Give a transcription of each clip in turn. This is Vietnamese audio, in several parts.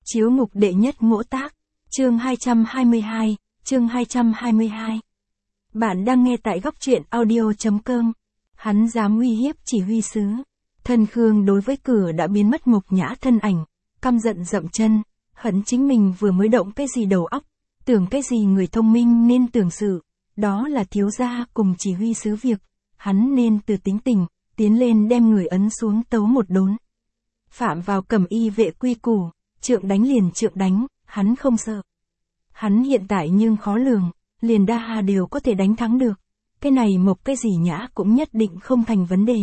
Chiếu mục đệ nhất ngỗ tác, chương 222, chương 222. Bạn đang nghe tại góc truyện audio.com. Hắn dám uy hiếp chỉ huy sứ. Thân Khương đối với cửa đã biến mất Mộc Nhã thân ảnh, căm giận dậm chân, hận chính mình vừa mới động cái gì đầu óc, tưởng cái gì người thông minh nên tưởng sự, đó là thiếu gia cùng chỉ huy sứ việc, hắn nên từ tính tình, tiến lên đem người ấn xuống tấu một đốn. Phạm vào cẩm y vệ quy củ, trượng đánh liền trượng đánh, hắn không sợ. Hắn hiện tại nhưng khó lường, liền đa hà đều có thể đánh thắng được. Cái này Mộc cái gì Nhã cũng nhất định không thành vấn đề.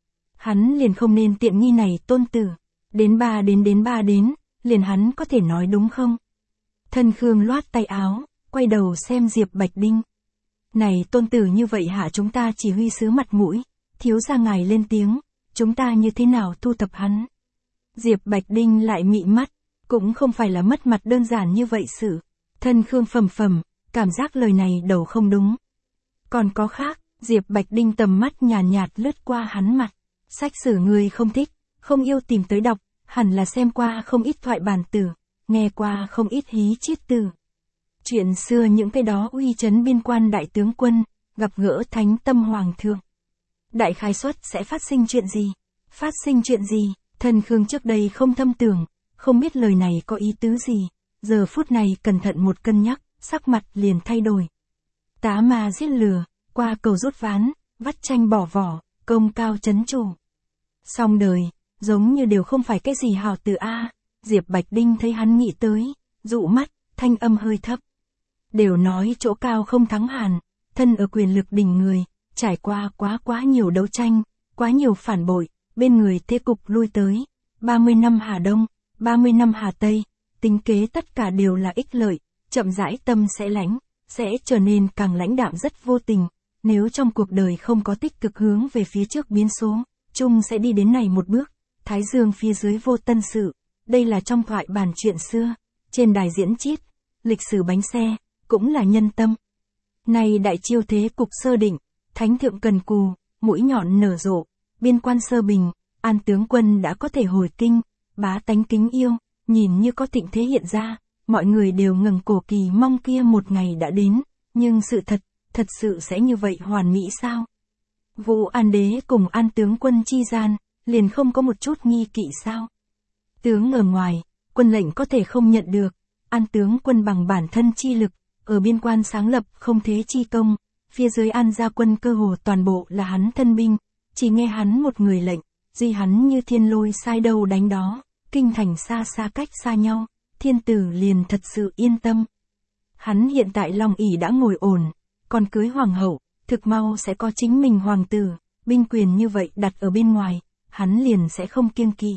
Hắn liền không nên tiện nghi này tôn tử. Đến ba đến, liền hắn có thể nói đúng không? Thân Khương loát tay áo, quay đầu xem Diệp Bạch Đinh. Này tôn tử như vậy hạ chúng ta chỉ huy sứ mặt mũi, thiếu gia ngài lên tiếng, chúng ta như thế nào thu thập hắn? Diệp Bạch Đinh lại mị mắt, cũng không phải là mất mặt đơn giản như vậy sự. Thân Khương phầm, cảm giác lời này đầu không đúng. Còn có khác, Diệp Bạch Đinh tầm mắt nhàn nhạt lướt qua hắn mặt. Sách sử người không thích, không yêu tìm tới đọc, hẳn là xem qua không ít thoại bản tử, nghe qua không ít hí chiết từ. Chuyện xưa những cái đó uy chấn biên quan đại tướng quân, gặp gỡ thánh tâm hoàng thượng. Đại khái suất sẽ phát sinh chuyện gì? Phát sinh chuyện gì? Thân Khương trước đây không thâm tưởng, không biết lời này có ý tứ gì. Giờ phút này cẩn thận một cân nhắc, sắc mặt liền thay đổi. Tá ma giết lừa, qua cầu rút ván, vắt tranh bỏ vỏ, công cao chấn chủ. Xong đời, giống như đều không phải cái gì hào từ A. Diệp Bạch Đinh thấy hắn nghĩ tới, dụ mắt, thanh âm hơi thấp. Đều nói chỗ cao không thắng hàn, thân ở quyền lực đỉnh người, trải qua quá nhiều đấu tranh, quá nhiều phản bội, bên người thế cục lui tới. 30 năm Hà Đông, 30 năm Hà Tây, tính kế tất cả đều là ích lợi, chậm rãi tâm sẽ lãnh, sẽ trở nên càng lãnh đạm rất vô tình. Nếu trong cuộc đời không có tích cực hướng về phía trước biến số, chung sẽ đi đến này một bước. Thái Dương phía dưới vô tân sự, đây là trong thoại bản chuyện xưa, trên đài diễn chiết, lịch sử bánh xe, cũng là nhân tâm. Này đại chiêu thế cục sơ định, thánh thượng cần cù, mũi nhọn nở rộ, biên quan sơ bình, An tướng quân đã có thể hồi kinh, bá tánh kính yêu, nhìn như có thịnh thế hiện ra, mọi người đều ngẩng cổ kỳ mong kia một ngày đã đến, nhưng sự thật sự sẽ như vậy hoàn mỹ sao? Vũ An đế cùng An tướng quân chi gian, liền không có một chút nghi kỵ sao? Tướng ở ngoài, quân lệnh có thể không nhận được, An tướng quân bằng bản thân chi lực, ở biên quan sáng lập không thế chi công, phía dưới An gia quân cơ hồ toàn bộ là hắn thân binh, chỉ nghe hắn một người lệnh, duy hắn như thiên lôi sai đâu đánh đó, kinh thành xa cách xa nhau, thiên tử liền thật sự yên tâm. Hắn hiện tại Long ỷ đã ngồi ổn, còn cưới hoàng hậu, thực mau sẽ có chính mình hoàng tử, binh quyền như vậy đặt ở bên ngoài, hắn liền sẽ không kiêng kỵ.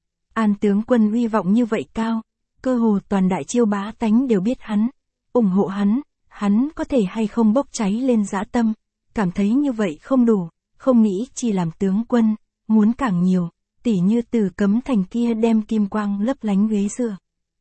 An tướng quân uy vọng như vậy cao, cơ hồ toàn đại chiêu bá tánh đều biết hắn, ủng hộ hắn có thể hay không bốc cháy lên dã tâm, cảm thấy như vậy không đủ, không nghĩ chỉ làm tướng quân, muốn càng nhiều, tỉ như từ Cấm Thành kia đem kim quang lấp lánh ghế dựa.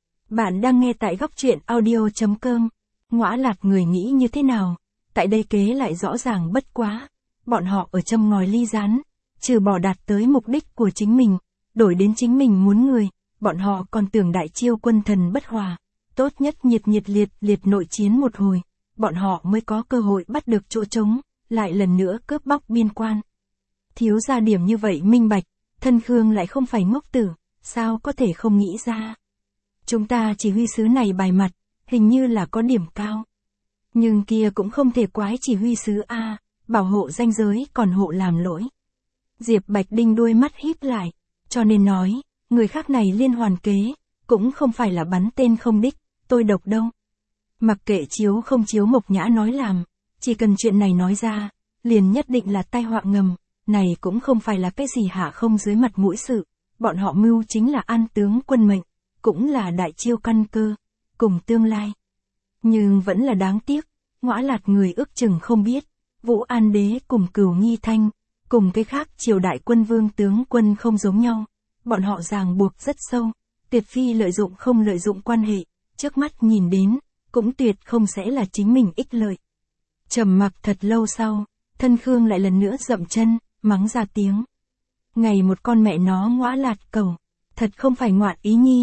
Bạn đang nghe tại góc truyện audio.com. Ngõa Lạt người nghĩ như thế nào? Tại đây kế lại rõ ràng bất quá. Bọn họ ở châm ngòi ly rán, trừ bỏ đạt tới mục đích của chính mình, đổi đến chính mình muốn người, bọn họ còn tưởng đại chiêu quân thần bất hòa. Tốt nhất nhiệt liệt nội chiến một hồi, bọn họ mới có cơ hội bắt được chỗ trống, lại lần nữa cướp bóc biên quan. Thiếu ra điểm như vậy minh bạch, Thân Khương lại không phải ngốc tử, sao có thể không nghĩ ra. Chúng ta chỉ huy sứ này bài mặt, hình như là có điểm cao. Nhưng kia cũng không thể quái chỉ huy sứ A, bảo hộ danh giới còn hộ làm lỗi. Diệp Bạch Đinh đuôi mắt híp lại, cho nên nói, người khác này liên hoàn kế, cũng không phải là bắn tên không đích, tôi độc đâu. Mặc kệ chiếu không chiếu Mộc Nhã nói làm, chỉ cần chuyện này nói ra, liền nhất định là tai họa ngầm, này cũng không phải là cái gì hạ không dưới mặt mũi sự, bọn họ mưu chính là An tướng quân mệnh, cũng là đại chiêu căn cơ, cùng tương lai. Nhưng vẫn là đáng tiếc, Ngõa Lạt người ước chừng không biết, Vũ An đế cùng Cửu Nghi Thanh, cùng cái khác triều đại quân vương tướng quân không giống nhau, bọn họ ràng buộc rất sâu, tuyệt phi lợi dụng không lợi dụng quan hệ, trước mắt nhìn đến, cũng tuyệt không sẽ là chính mình ích lợi. Trầm mặc thật lâu sau, Thân Khương lại lần nữa dậm chân, mắng ra tiếng. Ngày một con mẹ nó Ngõa Lạt cầu, thật không phải ngoạn ý nhi,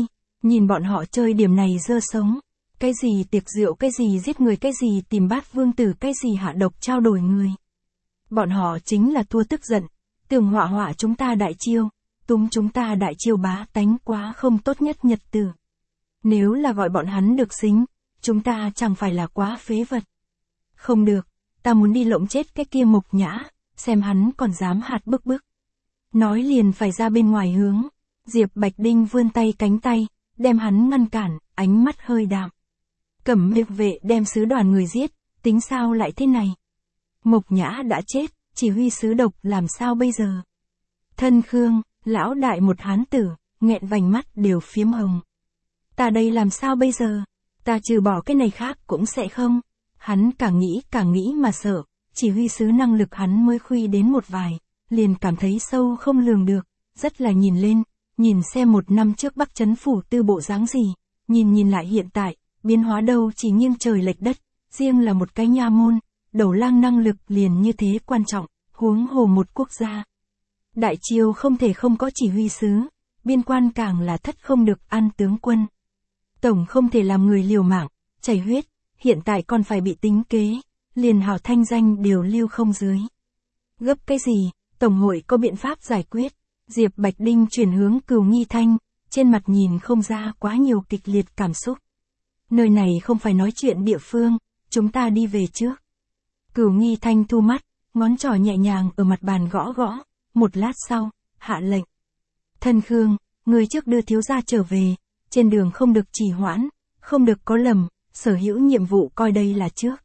Nhìn bọn họ chơi điểm này dơ sống. Cái gì tiệc rượu, cái gì giết người, cái gì tìm bát vương tử, cái gì hạ độc trao đổi người. Bọn họ chính là thua tức giận, tưởng họa chúng ta đại chiêu, túm chúng ta đại chiêu bá tánh quá không tốt nhất nhật tử. Nếu là gọi bọn hắn được xính, chúng ta chẳng phải là quá phế vật. Không được, ta muốn đi lộng chết cái kia Mục Nhã, xem hắn còn dám hạt bức bức. Nói liền phải ra bên ngoài hướng, Diệp Bạch Đinh vươn tay cánh tay, đem hắn ngăn cản, ánh mắt hơi đạm. Cẩm Miệt vệ đem sứ đoàn người giết, tính sao lại thế này? Mục Nhã đã chết, chỉ huy sứ độc làm sao bây giờ? Thân Khương, lão đại một hán tử, nghẹn vành mắt đều phiếm hồng. Ta đây làm sao bây giờ? Ta trừ bỏ cái này khác cũng sẽ không. Hắn càng nghĩ mà sợ, chỉ huy sứ năng lực hắn mới khuy đến một vài, liền cảm thấy sâu không lường được, rất là nhìn lên, nhìn xem 1 năm trước Bắc Trấn Phủ Tư bộ dáng gì, nhìn lại hiện tại, biến hóa đâu chỉ nghiêng trời lệch đất, riêng là một cái nha môn, đầu lang năng lực liền như thế quan trọng, huống hồ một quốc gia. Đại triều không thể không có chỉ huy sứ, biên quan càng là thất không được an tướng quân. Tổng không thể làm người liều mạng, chảy huyết, hiện tại còn phải bị tính kế, liền hào thanh danh đều lưu không dưới. Gấp cái gì, Tổng hội có biện pháp giải quyết. Diệp Bạch Đinh chuyển hướng Cửu Nghi Thanh, trên mặt nhìn không ra quá nhiều kịch liệt cảm xúc. Nơi này không phải nói chuyện địa phương, chúng ta đi về trước. Cửu Nghi Thanh thu mắt, ngón trỏ nhẹ nhàng ở mặt bàn gõ gõ, một lát sau, hạ lệnh. Thân Khương, người trước đưa thiếu gia trở về, trên đường không được trì hoãn, không được có lầm, sở hữu nhiệm vụ coi đây là trước.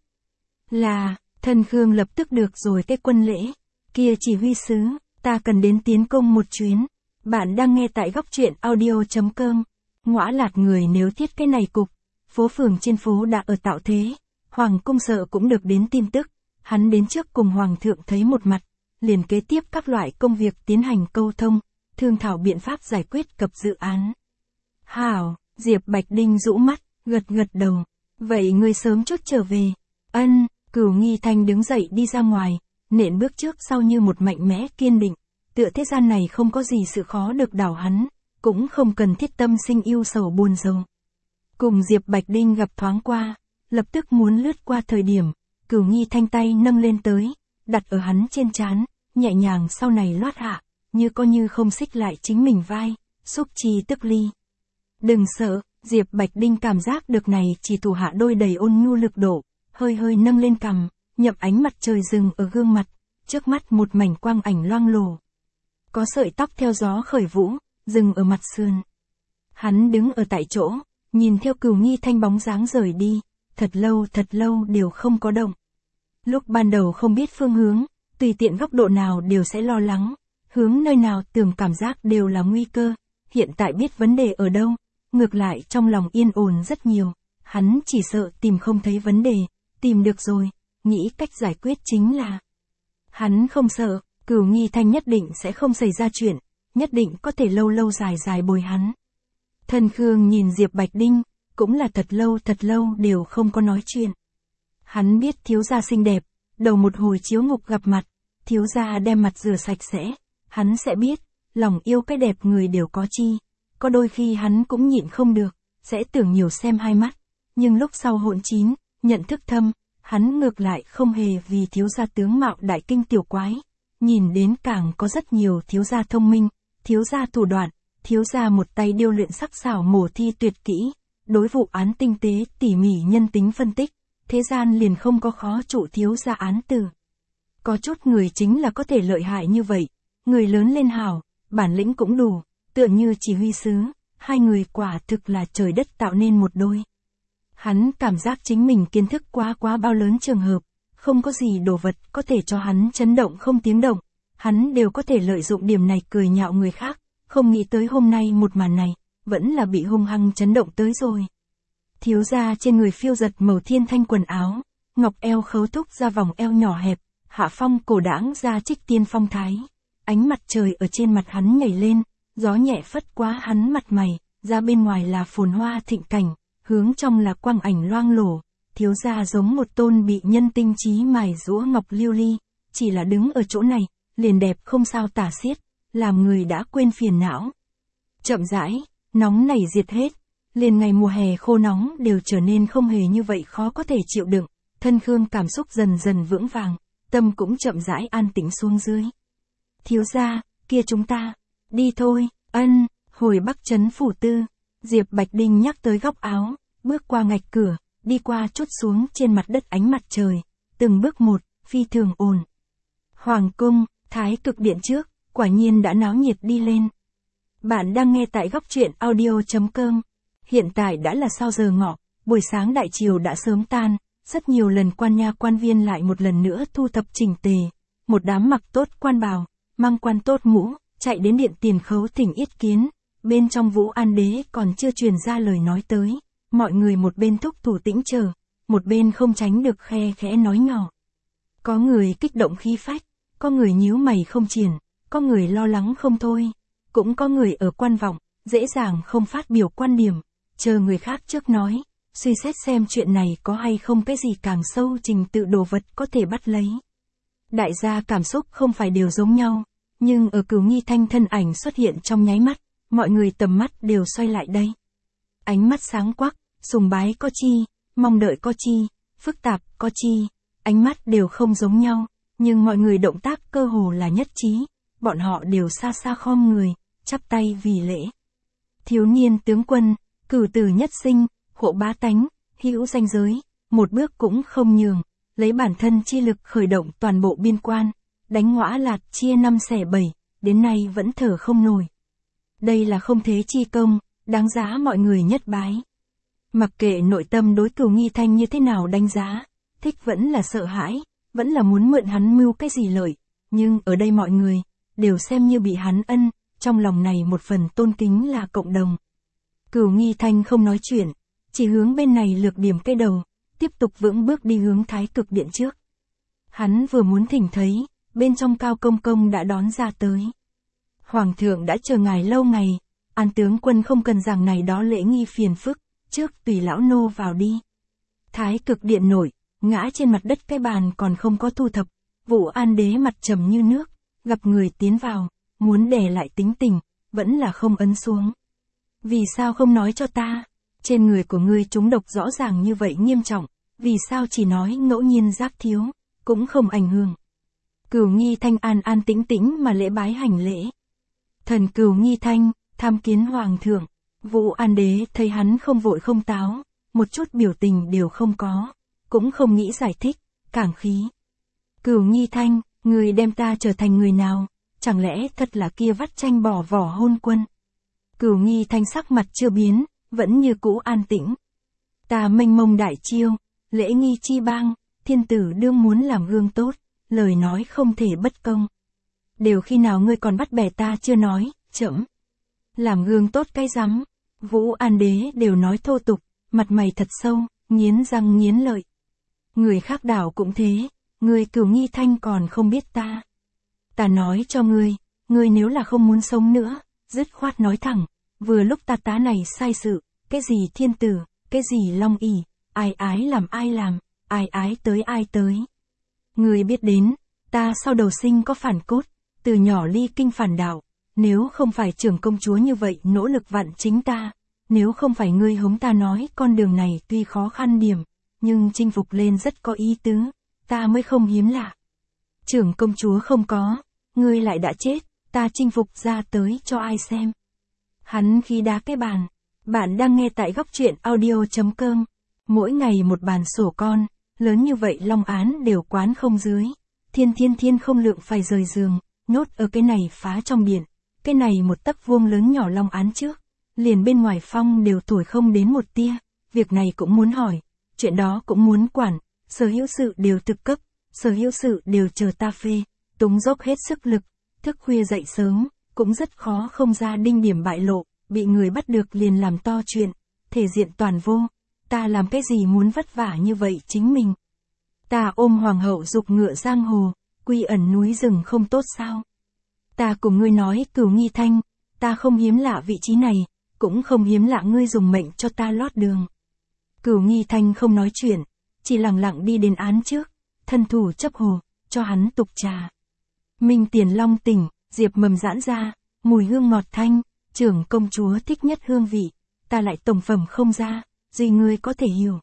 Là, Thân Khương lập tức được rồi cái quân lễ, kia chỉ huy sứ, ta cần đến tiến công một chuyến. Bạn đang nghe tại góc truyện audio.com. Ngõa Lạt người nếu thiết cái này cục, phố phường trên phố đã ở tạo thế, Hoàng cung sợ cũng được đến tin tức, hắn đến trước cùng Hoàng thượng thấy một mặt, liền kế tiếp các loại công việc tiến hành câu thông, thương thảo biện pháp giải quyết cập dự án. Hảo, Diệp Bạch Đinh rũ mắt, gật đầu, vậy ngươi sớm chút trở về. Ân, Cửu Nghi Thanh đứng dậy đi ra ngoài, nện bước trước sau như một mạnh mẽ kiên định, tựa thế gian này không có gì sự khó được đảo hắn, cũng không cần thiết tâm sinh yêu sầu buồn rầu. Cùng Diệp Bạch Đinh gặp thoáng qua, lập tức muốn lướt qua thời điểm, Cửu Nghi Thanh tay nâng lên tới, đặt ở hắn trên trán, nhẹ nhàng sau này loát hạ, như coi như không xích lại chính mình vai, xúc chi tức ly. Đừng sợ, Diệp Bạch Đinh cảm giác được này chỉ thủ hạ đôi đầy ôn nhu lực độ, hơi nâng lên cằm, nhập ánh mặt trời rừng ở gương mặt, trước mắt một mảnh quang ảnh loang lổ. Có sợi tóc theo gió khởi vũ, dừng ở mặt sườn. Hắn đứng ở tại chỗ, nhìn theo Cửu Nghi Thanh bóng dáng rời đi, thật lâu đều không có động. Lúc ban đầu không biết phương hướng, tùy tiện góc độ nào đều sẽ lo lắng, hướng nơi nào tưởng cảm giác đều là nguy cơ, hiện tại biết vấn đề ở đâu, ngược lại trong lòng yên ổn rất nhiều, hắn chỉ sợ tìm không thấy vấn đề, tìm được rồi, nghĩ cách giải quyết chính là. Hắn không sợ, Cửu Nghi Thanh nhất định sẽ không xảy ra chuyện, nhất định có thể lâu dài bồi hắn. Thân Khương nhìn Diệp Bạch Đinh, cũng là thật lâu đều không có nói chuyện. Hắn biết thiếu gia xinh đẹp, đầu một hồi chiếu ngục gặp mặt, thiếu gia đem mặt rửa sạch sẽ, hắn sẽ biết, lòng yêu cái đẹp người đều có chi, có đôi khi hắn cũng nhịn không được, sẽ tưởng nhiều xem hai mắt, nhưng lúc sau hỗn chín, nhận thức thâm, hắn ngược lại không hề vì thiếu gia tướng mạo đại kinh tiểu quái, nhìn đến càng có rất nhiều thiếu gia thông minh, thiếu gia thủ đoạn, thiếu gia một tay điêu luyện sắc xảo mổ thi tuyệt kỹ, đối vụ án tinh tế tỉ mỉ nhân tính phân tích, thế gian liền không có khó trụ thiếu gia án tử. Có chút người chính là có thể lợi hại như vậy, người lớn lên hảo, bản lĩnh cũng đủ, tựa như chỉ huy sứ, hai người quả thực là trời đất tạo nên một đôi. Hắn cảm giác chính mình kiến thức quá bao lớn trường hợp, không có gì đồ vật có thể cho hắn chấn động không tiếng động, hắn đều có thể lợi dụng điểm này cười nhạo người khác, không nghĩ tới hôm nay một màn này, vẫn là bị hung hăng chấn động tới rồi. Thiếu gia trên người phiêu giật màu thiên thanh quần áo, ngọc eo khấu thúc ra vòng eo nhỏ hẹp, hạ phong cổ đãng ra trích tiên phong thái, ánh mặt trời ở trên mặt hắn nhảy lên, gió nhẹ phất qua hắn mặt mày, ra bên ngoài là phồn hoa thịnh cảnh, hướng trong là quang ảnh loang lổ, thiếu gia giống một tôn bị nhân tinh trí mài giũa ngọc lưu ly, chỉ là đứng ở chỗ này, liền đẹp không sao tả xiết, làm người đã quên phiền não. Chậm rãi, nóng này diệt hết, liền ngày mùa hè khô nóng đều trở nên không hề như vậy khó có thể chịu đựng, thân Khương cảm xúc dần dần vững vàng, tâm cũng chậm rãi an tĩnh xuống dưới. Thiếu gia, kia chúng ta, đi thôi, ân, hồi Bắc Trấn phủ tư, Diệp Bạch Đinh nhắc tới góc áo, bước qua ngạch cửa, đi qua chút xuống trên mặt đất ánh mặt trời, từng bước một, phi thường ổn. Hoàng cung, Thái Cực Điện trước, quả nhiên đã náo nhiệt đi lên. Bạn đang nghe tại góc truyện audio.com. Hiện tại đã là sau giờ ngọ, buổi sáng đại triều đã sớm tan, rất nhiều lần quan nha quan viên lại một lần nữa thu thập chỉnh tề, một đám mặc tốt quan bào, mang quan tốt mũ, chạy đến điện tiền khấu thỉnh yết kiến, bên trong Vũ An Đế còn chưa truyền ra lời nói tới, mọi người một bên thúc thủ tĩnh chờ, một bên không tránh được khe khẽ nói nhỏ. Có người kích động khí phách, có người nhíu mày không triển, có người lo lắng không thôi, cũng có người ở quan vọng, dễ dàng không phát biểu quan điểm, chờ người khác trước nói, suy xét xem chuyện này có hay không cái gì càng sâu trình tự đồ vật có thể bắt lấy. Đại gia cảm xúc không phải đều giống nhau, nhưng ở Cửu Nghi Thanh thân ảnh xuất hiện trong nháy mắt, mọi người tầm mắt đều xoay lại đây. Ánh mắt sáng quắc, sùng bái có chi, mong đợi có chi, phức tạp có chi, ánh mắt đều không giống nhau, nhưng mọi người động tác cơ hồ là nhất trí, bọn họ đều xa xa khom người, chắp tay vì lễ. Thiếu niên tướng quân, cửu tử nhất sinh, hộ bá tánh, hữu danh giới, một bước cũng không nhường, lấy bản thân chi lực khởi động toàn bộ biên quan, đánh Ngõa Lạt chia 5 xẻ 7, đến nay vẫn thở không nổi. Đây là không thế chi công, đáng giá mọi người nhất bái. Mặc kệ nội tâm đối Cửu Nghi Thanh như thế nào đánh giá, thích vẫn là sợ hãi, vẫn là muốn mượn hắn mưu cái gì lợi, nhưng ở đây mọi người đều xem như bị hắn ân, trong lòng này một phần tôn kính là cộng đồng. Cửu Nghi Thanh không nói chuyện, chỉ hướng bên này lược điểm cây đầu, tiếp tục vững bước đi hướng Thái Cực Điện trước. Hắn vừa muốn thỉnh thấy, bên trong Cao Công Công đã đón ra tới. Hoàng thượng đã chờ ngài lâu ngày, An tướng quân không cần rằng này đó lễ nghi phiền phức, trước tùy lão nô vào đi. Thái Cực Điện nội, ngã trên mặt đất cái bàn còn không có thu thập, Vũ An Đế mặt trầm như nước, gặp người tiến vào, muốn đè lại tính tình, vẫn là không ấn xuống. Vì sao không nói cho ta? Trên người của ngươi trúng độc rõ ràng như vậy nghiêm trọng, vì sao chỉ nói ngẫu nhiên giác thiếu, cũng không ảnh hưởng. Cửu Nghi Thanh an an tĩnh tĩnh mà lễ bái hành lễ. Thần Cửu Nghi Thanh, tham kiến Hoàng thượng. Vũ An Đế thấy hắn không vội không táo, một chút biểu tình đều không có, cũng không nghĩ giải thích, cảng khí. Cửu Nghi Thanh, người đem ta trở thành người nào, chẳng lẽ thật là kia vắt tranh bỏ vỏ hôn quân. Cửu Nghi Thanh sắc mặt chưa biến, vẫn như cũ an tĩnh. Ta mênh mông đại chiêu, lễ nghi chi bang, thiên tử đương muốn làm gương tốt, lời nói không thể bất công. Đều khi nào ngươi còn bắt bẻ ta chưa nói, chậm. Làm gương tốt cái rắm, Vũ An Đế đều nói thô tục, mặt mày thật sâu, nghiến răng nghiến lợi. Người khác đảo cũng thế, ngươi Cửu Nghi Thanh còn không biết ta. Ta nói cho ngươi nếu là không muốn sống nữa, dứt khoát nói thẳng, vừa lúc ta tá này sai sự, cái gì thiên tử, cái gì long ỷ, ai ái làm, ai ái tới ai tới. Ngươi biết đến, ta sau đầu sinh có phản cốt, từ nhỏ ly kinh phản đạo, nếu không phải trưởng công chúa như vậy nỗ lực vặn chính ta, nếu không phải ngươi hống ta nói con đường này tuy khó khăn điểm, nhưng chinh phục lên rất có ý tứ, ta mới không hiếm lạ. Trưởng công chúa không có, ngươi lại đã chết, ta chinh phục ra tới cho ai xem. Hắn khi đá cái bàn, bạn đang nghe tại góc truyện audio.com, mỗi ngày một bàn sổ con, lớn như vậy long án đều quán không dưới, thiên không lượng phải rời giường, nhốt ở cái này phá trong biển, cái này một tấc vuông lớn nhỏ long án trước, liền bên ngoài phong đều thổi không đến một tia, việc này cũng muốn hỏi, chuyện đó cũng muốn quản, sở hữu sự đều thực cấp, sở hữu sự đều chờ ta phê, túng dốc hết sức lực, thức khuya dậy sớm, cũng rất khó không ra đinh điểm bại lộ, bị người bắt được liền làm to chuyện, thể diện toàn vô, ta làm cái gì muốn vất vả như vậy chính mình. Ta ôm hoàng hậu dục ngựa giang hồ, quy ẩn núi rừng không tốt sao? Ta cùng ngươi nói Cửu Nghi Thanh, ta không hiếm lạ vị trí này, cũng không hiếm lạ ngươi dùng mệnh cho ta lót đường. Cửu Nghi Thanh không nói chuyện, chỉ lặng lặng đi đến án trước, thân thủ chấp hồ, cho hắn tục trà. Minh tiền long tỉnh, diệp mầm giãn ra, mùi hương ngọt thanh, trưởng công chúa thích nhất hương vị, ta lại tổng phẩm không ra, gì ngươi có thể hiểu.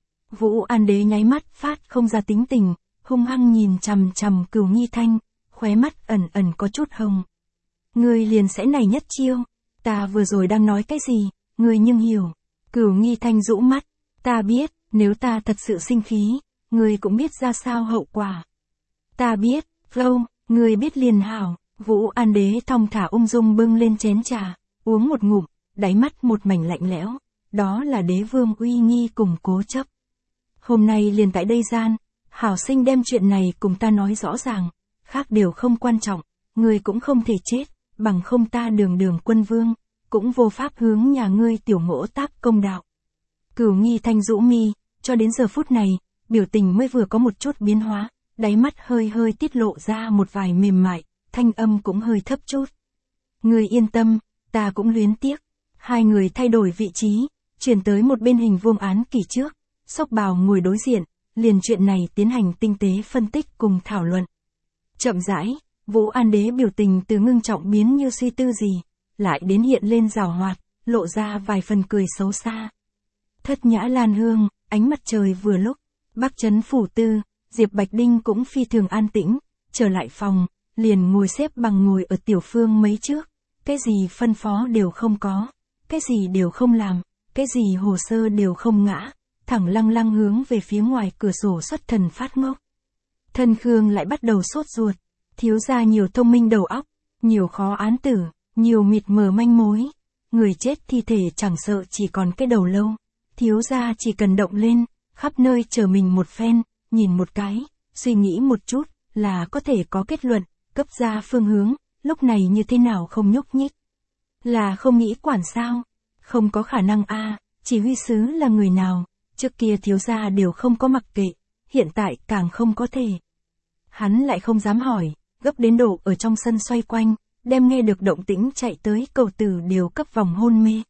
Vũ An Đế nháy mắt phát không ra tính tình, hung hăng nhìn chằm chằm Cửu Nghi Thanh, khóe mắt ẩn ẩn có chút hồng. Ngươi liền sẽ này nhất chiêu, ta vừa rồi đang nói cái gì, ngươi nhưng hiểu. Cửu Nghi Thanh rũ mắt, ta biết, nếu ta thật sự sinh khí, ngươi cũng biết ra sao hậu quả. Ta biết, vâng, ngươi biết liền hảo. Vũ An Đế thong thả ung dung bưng lên chén trà, uống một ngụm, đáy mắt một mảnh lạnh lẽo, đó là đế vương uy nghi cùng cố chấp. Hôm nay liền tại đây gian, hảo sinh đem chuyện này cùng ta nói rõ ràng, khác đều không quan trọng, ngươi cũng không thể chết, bằng không ta đường đường quân vương, cũng vô pháp hướng nhà ngươi tiểu Ngỗ Tác công đạo. Cửu Nghi Thanh rũ mi, cho đến giờ phút này, biểu tình mới vừa có một chút biến hóa, đáy mắt hơi hơi tiết lộ ra một vài mềm mại, thanh âm cũng hơi thấp chút. Ngươi yên tâm, ta cũng luyến tiếc. Hai người thay đổi vị trí, chuyển tới một bên hình vuông án kỷ trước, Sóc Bào ngồi đối diện, liền chuyện này tiến hành tinh tế phân tích cùng thảo luận. Chậm rãi, Vũ An Đế biểu tình từ ngưng trọng biến như suy tư gì, lại đến hiện lên giảo hoạt, lộ ra vài phần cười xấu xa. Thất nhã lan hương, ánh mặt trời vừa lúc, Bắc Trấn phủ tư, Diệp Bạch Đinh cũng phi thường an tĩnh, trở lại phòng, liền ngồi xếp bằng ngồi ở tiểu phương mấy trước, cái gì phân phó đều không có, cái gì đều không làm, cái gì hồ sơ đều không ngã, thẳng lăng lăng hướng về phía ngoài cửa sổ xuất thần phát ngốc. Thân Khương lại bắt đầu sốt ruột, thiếu gia nhiều thông minh đầu óc, nhiều khó án tử, nhiều mịt mờ manh mối, người chết thi thể chẳng sợ chỉ còn cái đầu lâu, thiếu gia chỉ cần động lên, khắp nơi chờ mình một phen, nhìn một cái, suy nghĩ một chút, là có thể có kết luận, cấp ra phương hướng, lúc này như thế nào không nhúc nhích. Là không nghĩ quản sao? Không có khả năng a, chỉ huy sứ là người nào, trước kia thiếu gia đều không có mặc kệ, hiện tại càng không có thể. Hắn lại không dám hỏi, gấp đến độ ở trong sân xoay quanh, đem nghe được động tĩnh chạy tới Cẩu Tử đều cấp vòng hôn mê.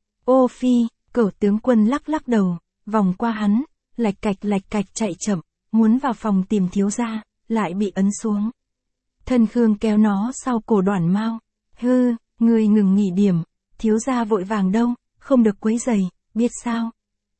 Ô phi, Cẩu tướng quân lắc lắc đầu, vòng qua hắn, lạch cạch chạy chậm, muốn vào phòng tìm thiếu gia, lại bị ấn xuống. Thân Khương kéo nó sau cổ Đoản Mao, hư, ngươi ngừng nghỉ điểm, thiếu gia vội vàng đâu, không được quấy rầy, biết sao?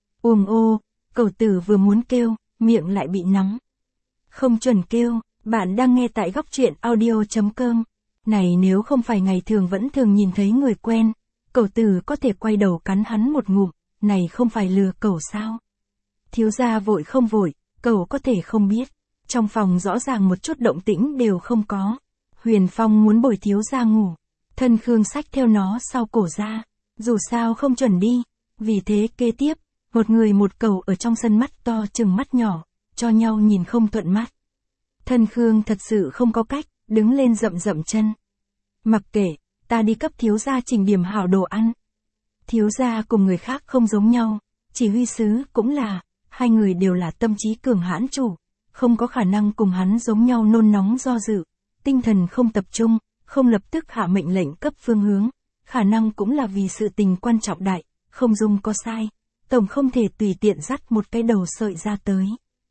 Ô, Cẩu Tử vừa muốn kêu, miệng lại bị nắm. Không chuẩn kêu, bạn đang nghe tại góc truyện audio.com. Này nếu không phải ngày thường vẫn thường nhìn thấy người quen, Cẩu Tử có thể quay đầu cắn hắn một ngụm, này không phải lừa cẩu sao? Thiếu gia vội không vội, cẩu có thể không biết. Trong phòng rõ ràng một chút động tĩnh đều không có. Huyền Phong muốn bồi thiếu gia ngủ. Thân Khương xách theo nó sau cổ ra. Dù sao không chuẩn đi. Vì thế kế tiếp, một người một cẩu ở trong sân mắt to chừng mắt nhỏ, cho nhau nhìn không thuận mắt. Thân Khương thật sự không có cách, đứng lên dậm chân. Mặc kệ, ta đi cấp thiếu gia trình điểm hảo đồ ăn. Thiếu gia cùng người khác không giống nhau, chỉ huy sứ cũng là, hai người đều là tâm trí cường hãn chủ, không có khả năng cùng hắn giống nhau nôn nóng do dự, tinh thần không tập trung, không lập tức hạ mệnh lệnh cấp phương hướng, khả năng cũng là vì sự tình quan trọng đại, không dung có sai, tổng không thể tùy tiện dắt một cái đầu sợi ra tới.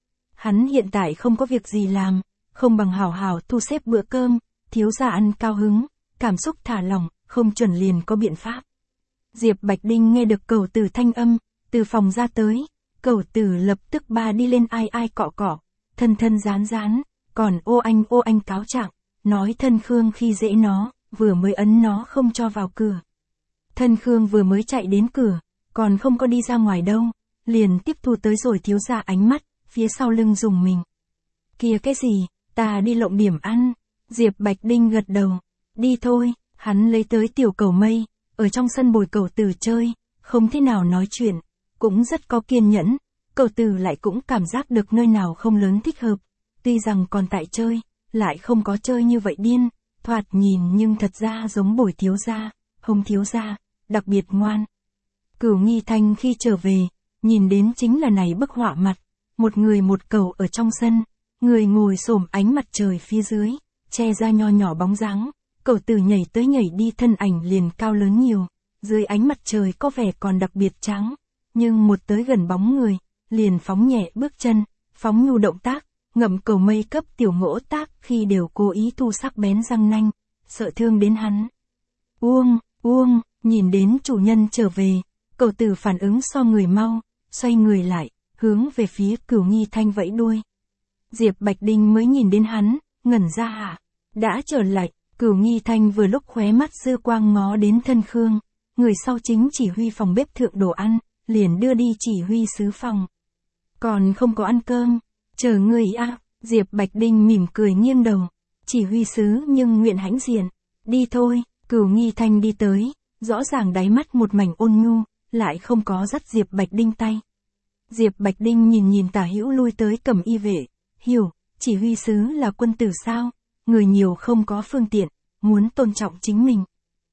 Hắn hiện tại không có việc gì làm, không bằng hảo hảo thu xếp bữa cơm, thiếu gia ăn cao hứng, cảm xúc thả lỏng, không chuẩn liền có biện pháp. Diệp Bạch Đinh nghe được Cẩu Tử thanh âm, từ phòng ra tới, Cẩu Tử lập tức ba đi lên ai cọ cọ, thân rán, còn ô anh cáo trạng, nói Thân Khương khi dễ nó, vừa mới ấn nó không cho vào cửa. Thân Khương vừa mới chạy đến cửa, còn không có đi ra ngoài đâu, liền tiếp thu tới rồi thiếu gia ánh mắt, phía sau lưng dùng mình. Kìa cái gì, ta đi lộng điểm ăn. Diệp Bạch Đinh gật đầu, đi thôi, hắn lấy tới tiểu cầu mây, ở trong sân bồi Cẩu Tử chơi, không thế nào nói chuyện, cũng rất có kiên nhẫn. Cẩu Tử lại cũng cảm giác được nơi nào không lớn thích hợp, tuy rằng còn tại chơi, lại không có chơi như vậy điên, thoạt nhìn nhưng thật ra giống bồi thiếu gia, Hồng thiếu gia, đặc biệt ngoan. Cửu Nghi Thanh khi trở về, nhìn đến chính là này bức họa mặt, một người một cẩu ở trong sân, người ngồi xổm ánh mặt trời phía dưới, che ra nho nhỏ bóng dáng, Cẩu Tử nhảy tới nhảy đi thân ảnh liền cao lớn nhiều, dưới ánh mặt trời có vẻ còn đặc biệt trắng, nhưng một tới gần bóng người, liền phóng nhẹ bước chân, phóng nhu động tác, ngậm cầu mây cấp tiểu Ngỗ Tác khi đều cố ý thu sắc bén răng nanh, sợ thương đến hắn. Uông, nhìn đến chủ nhân trở về, Cầu Tử phản ứng so người mau, xoay người lại, hướng về phía Cửu Nghi Thanh vẫy đuôi. Diệp Bạch Đinh mới nhìn đến hắn, ngẩn ra hả? Đã trở lại, Cửu Nghi Thanh vừa lúc khóe mắt dư quang ngó đến Thân Khương, người sau chính chỉ huy phòng bếp thượng đồ ăn, liền đưa đi chỉ huy sứ phòng. Còn không có ăn cơm, chờ ngươi à, Diệp Bạch Đinh mỉm cười nghiêng đầu, chỉ huy sứ nhưng nguyện hãnh diện, đi thôi, Cửu Nghi Thanh đi tới, rõ ràng đáy mắt một mảnh ôn nhu, lại không có dắt Diệp Bạch Đinh tay. Diệp Bạch Đinh nhìn Tả Hữu lui tới Cẩm Y vệ, hiểu, chỉ huy sứ là quân tử sao, người nhiều không có phương tiện, muốn tôn trọng chính mình.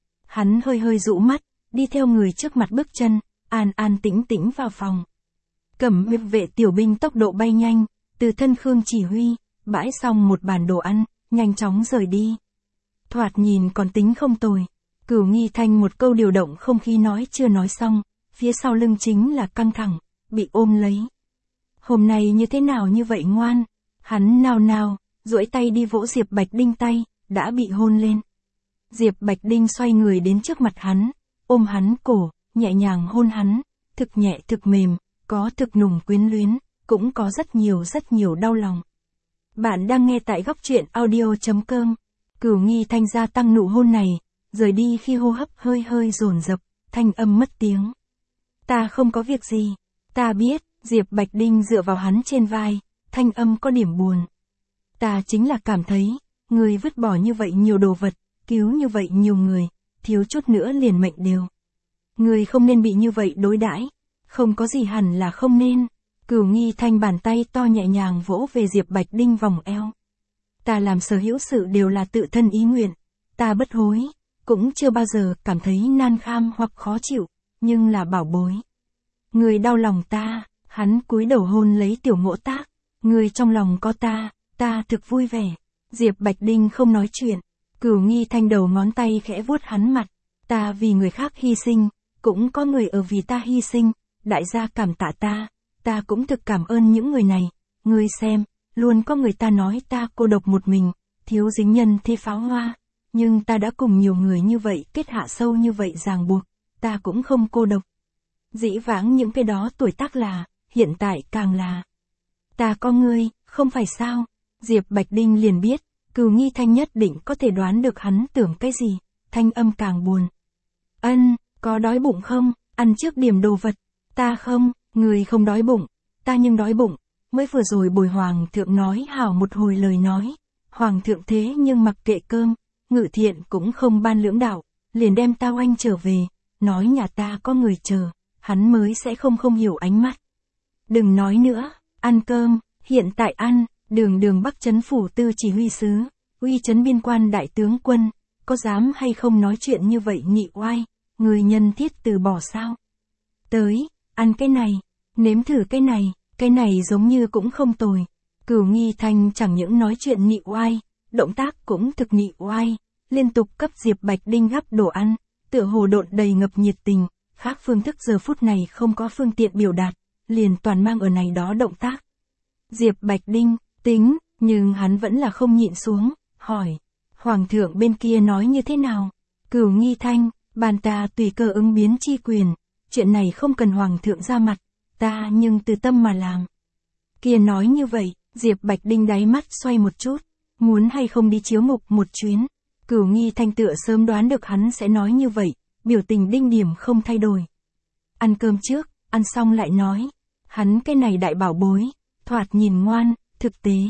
Hắn hơi dụ mắt, đi theo người trước mặt bước chân, an tĩnh tĩnh vào phòng. Cẩm Y vệ tiểu binh tốc độ bay nhanh, từ Thân Khương chỉ huy, bãi xong một bàn đồ ăn, nhanh chóng rời đi. Thoạt nhìn còn tính không tồi. Cửu Nghi Thanh một câu điều động không khí nói chưa nói xong, phía sau lưng chính là căng thẳng, bị ôm lấy. Hôm nay như thế nào như vậy ngoan? Hắn nào, duỗi tay đi vỗ Diệp Bạch Đinh tay, đã bị hôn lên. Diệp Bạch Đinh xoay người đến trước mặt hắn, ôm hắn cổ, nhẹ nhàng hôn hắn, thực nhẹ thực mềm, có thực nùng quyến luyến, cũng có rất nhiều đau lòng. Bạn đang nghe tại góc truyện audio.com. Cửu Nghi Thanh gia tăng nụ hôn này, rời đi khi hô hấp hơi dồn dập, thanh âm mất tiếng. Ta không có việc gì, ta biết, Diệp Bạch Đinh dựa vào hắn trên vai, thanh âm có điểm buồn. Ta chính là cảm thấy, người vứt bỏ như vậy nhiều đồ vật, cứu như vậy nhiều người, thiếu chút nữa liền mệnh đều. Người không nên bị như vậy đối đãi, không có gì hẳn là không nên. Cửu Nghi Thanh bàn tay to nhẹ nhàng vỗ về Diệp Bạch Đinh vòng eo. Ta làm sở hữu sự đều là tự thân ý nguyện, ta bất hối, cũng chưa bao giờ cảm thấy nan kham hoặc khó chịu, nhưng là bảo bối. Người đau lòng ta, hắn cúi đầu hôn lấy Tiểu Ngỗ Tác, người trong lòng có ta thực vui vẻ. Diệp Bạch Đinh không nói chuyện, Cửu Nghi Thanh đầu ngón tay khẽ vuốt hắn mặt, ta vì người khác hy sinh, cũng có người ở vì ta hy sinh, đại gia cảm tạ ta cũng thực cảm ơn những người này, ngươi xem, luôn có người ta nói ta cô độc một mình, thiếu dính nhân thế pháo hoa, nhưng ta đã cùng nhiều người như vậy kết hạ sâu như vậy ràng buộc, ta cũng không cô độc. Dĩ vãng những cái đó tuổi tác là, hiện tại càng là. Ta có ngươi, không phải sao? Diệp Bạch Đinh liền biết, Cửu Nghi Thanh nhất định có thể đoán được hắn tưởng cái gì, thanh âm càng buồn. Ân, có đói bụng không? Ăn trước điểm đồ vật. Ta không, người không đói bụng, ta nhưng đói bụng. Mới vừa rồi bồi hoàng thượng nói hảo một hồi lời nói. Hoàng thượng thế nhưng mặc kệ cơm, Ngự Thiện cũng không ban lưỡng đạo, liền đem ta oanh trở về, nói nhà ta có người chờ, hắn mới sẽ không hiểu ánh mắt. Đừng nói nữa, ăn cơm, hiện tại ăn, đường Bắc Trấn phủ tư chỉ huy sứ, uy trấn biên quan đại tướng quân, có dám hay không nói chuyện như vậy nhị oai, người nhân thiết từ bỏ sao? Tới, ăn cái này, nếm thử cái này giống như cũng không tồi. Cửu Nghi Thanh chẳng những nói chuyện nhị oai, động tác cũng thực nhị oai, liên tục cấp Diệp Bạch Đinh gắp đồ ăn, tựa hồ độn đầy ngập nhiệt tình, khác phương thức giờ phút này không có phương tiện biểu đạt, liền toàn mang ở này đó động tác. Diệp Bạch Đinh, tính, nhưng hắn vẫn là không nhịn xuống, hỏi, Hoàng thượng bên kia nói như thế nào? Cửu Nghi Thanh, bàn ta tùy cơ ứng biến chi quyền, chuyện này không cần Hoàng thượng ra mặt, ta nhưng từ tâm mà làm. Kia nói như vậy, Diệp Bạch Đinh đáy mắt xoay một chút, muốn hay không đi chiếu ngục một chuyến. Cửu Nghi Thanh tựa sớm đoán được hắn sẽ nói như vậy, biểu tình đinh điểm không thay đổi. Ăn cơm trước, ăn xong lại nói, hắn cái này đại bảo bối, thoạt nhìn ngoan, thực tế.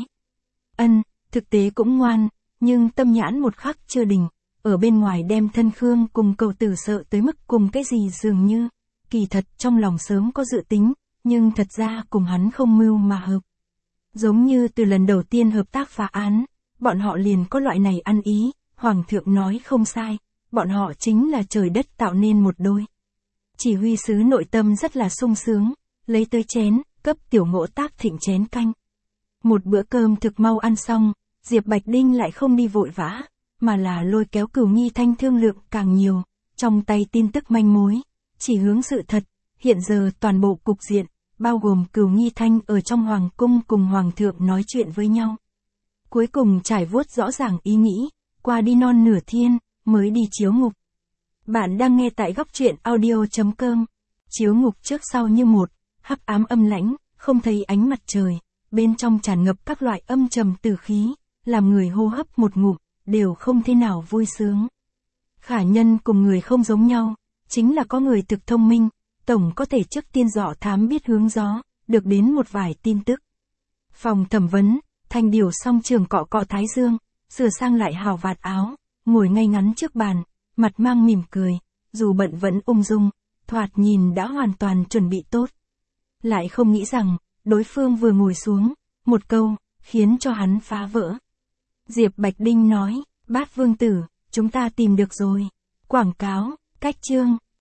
Thực tế cũng ngoan, nhưng tâm nhãn một khắc chưa đình, ở bên ngoài đem Thân Khương cùng Cầu Tử sợ tới mức cùng cái gì dường như, kỳ thật trong lòng sớm có dự tính, nhưng thật ra cùng hắn không mưu mà hợp. Giống như từ lần đầu tiên hợp tác phá án, bọn họ liền có loại này ăn ý, Hoàng thượng nói không sai, bọn họ chính là trời đất tạo nên một đôi. Chỉ huy sứ nội tâm rất là sung sướng, lấy tới chén, cấp Tiểu Ngỗ Tác thịnh chén canh. Một bữa cơm thực mau ăn xong, Diệp Bạch Đinh lại không đi vội vã, mà là lôi kéo Cửu Nghi Thanh thương lượng càng nhiều, trong tay tin tức manh mối, chỉ hướng sự thật, hiện giờ toàn bộ cục diện, bao gồm Cửu Nghi Thanh ở trong hoàng cung cùng Hoàng thượng nói chuyện với nhau. Cuối cùng trải vuốt rõ ràng ý nghĩ, qua đi non nửa thiên, mới đi chiếu ngục. Bạn đang nghe tại góc truyện audio.com. Chiếu ngục trước sau như một, hắc ám âm lãnh, không thấy ánh mặt trời, bên trong tràn ngập các loại âm trầm tử khí, làm người hô hấp một ngụm, đều không thế nào vui sướng. Khả nhân cùng người không giống nhau, chính là có người thực thông minh, tổng có thể trước tiên dò thám biết hướng gió, được đến một vài tin tức. Phòng thẩm vấn, Thanh Điều song trường cọ cọ thái dương, sửa sang lại hào vạt áo, ngồi ngay ngắn trước bàn, mặt mang mỉm cười, dù bận vẫn ung dung, thoạt nhìn đã hoàn toàn chuẩn bị tốt. Lại không nghĩ rằng, đối phương vừa ngồi xuống, một câu, khiến cho hắn phá vỡ. Diệp Bạch Đinh nói, Bát Vương Tử, chúng ta tìm được rồi. Quảng cáo, cách chương.